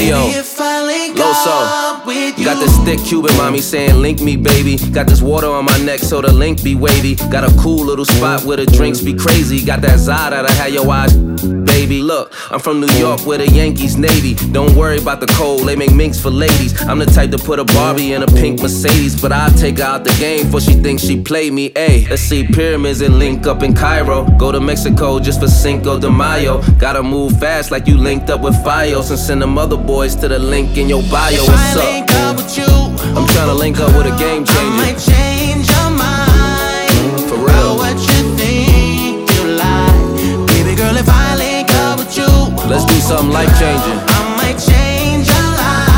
Neo, if I link Loso. up with you. Got this thick Cuban mommy saying link me baby. Got this water on my neck so the link be wavy. Got a cool little spot where the drinks be crazy. Got that Zod that'll have your eyes baby. Look, I'm from New York where the Yankees Navy. Don't worry about the cold, they make minks for ladies. I'm the type to put a Barbie in a pink Mercedes, but I'll take her out the game before she thinks she played me. Ayy, let's see pyramids and link up in Cairo. Go to Mexico just for Cinco de Mayo. Gotta move fast like you linked up with Fios, and send them other boys to the link in your bio. What's If I link up with you, I'm tryna link up with a game I changer. might change your mind. For real. About what you think you like. Baby girl, if I link up with you, Let's do something life changing. I might change your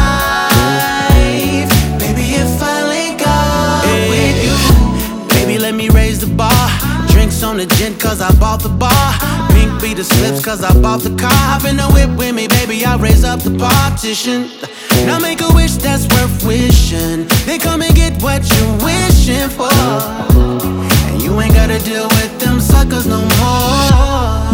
life. Baby, if I link up with you. Baby, let me raise the bar. Drinks on the gin cause I bought the bar. Pink be the slips cause I bought the car. Hop in the whip with me, baby, I raise up the partition. Now make a wish that's worth wishing. Then come and get what you're wishing for. And you ain't gotta deal with them suckers no more.